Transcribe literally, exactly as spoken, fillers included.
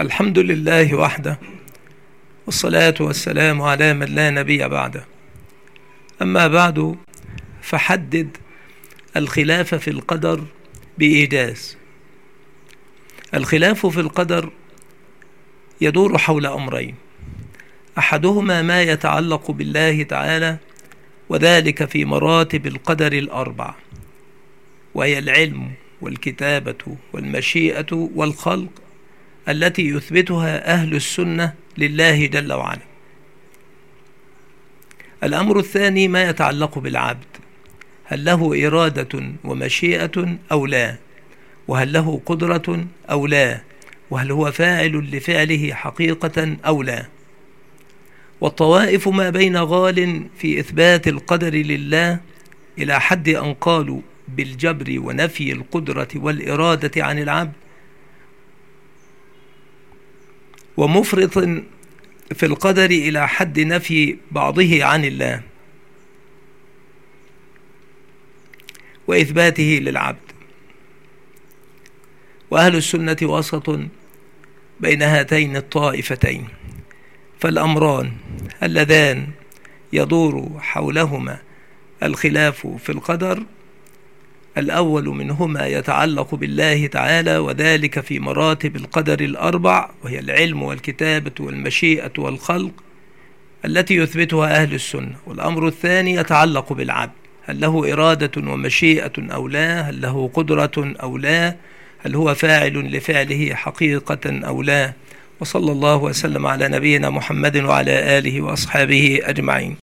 الحمد لله وحده، والصلاة والسلام على من لا نبي بعده. أما بعد، فحدد الخلاف في القدر بإيجاز. الخلاف في القدر يدور حول أمرين: أحدهما ما يتعلق بالله تعالى، وذلك في مراتب القدر الأربع، وهي العلم والكتابة والمشيئة والخلق، التي يثبتها أهل السنة لله جل وعلا. الأمر الثاني ما يتعلق بالعبد، هل له إرادة ومشيئة أو لا، وهل له قدرة أو لا، وهل هو فاعل لفعله حقيقة أو لا. والطوائف ما بين غال في إثبات القدر لله إلى حد أن قالوا بالجبر ونفي القدرة والإرادة عن العبد، ومفرط في القدر إلى حد نفي بعضه عن الله وإثباته للعبد. وأهل السنة وسط بين هاتين الطائفتين، فالأمران اللذان يدور حولهما الخلاف في القدر: الأول منهما يتعلق بالله تعالى، وذلك في مراتب القدر الأربع، وهي العلم والكتابة والمشيئة والخلق، التي يثبتها أهل السنة. والأمر الثاني يتعلق بالعبد، هل له إرادة ومشيئة أو لا، هل له قدرة أو لا، هل هو فاعل لفعله حقيقة أو لا. وصلى الله وسلم على نبينا محمد وعلى آله وأصحابه أجمعين.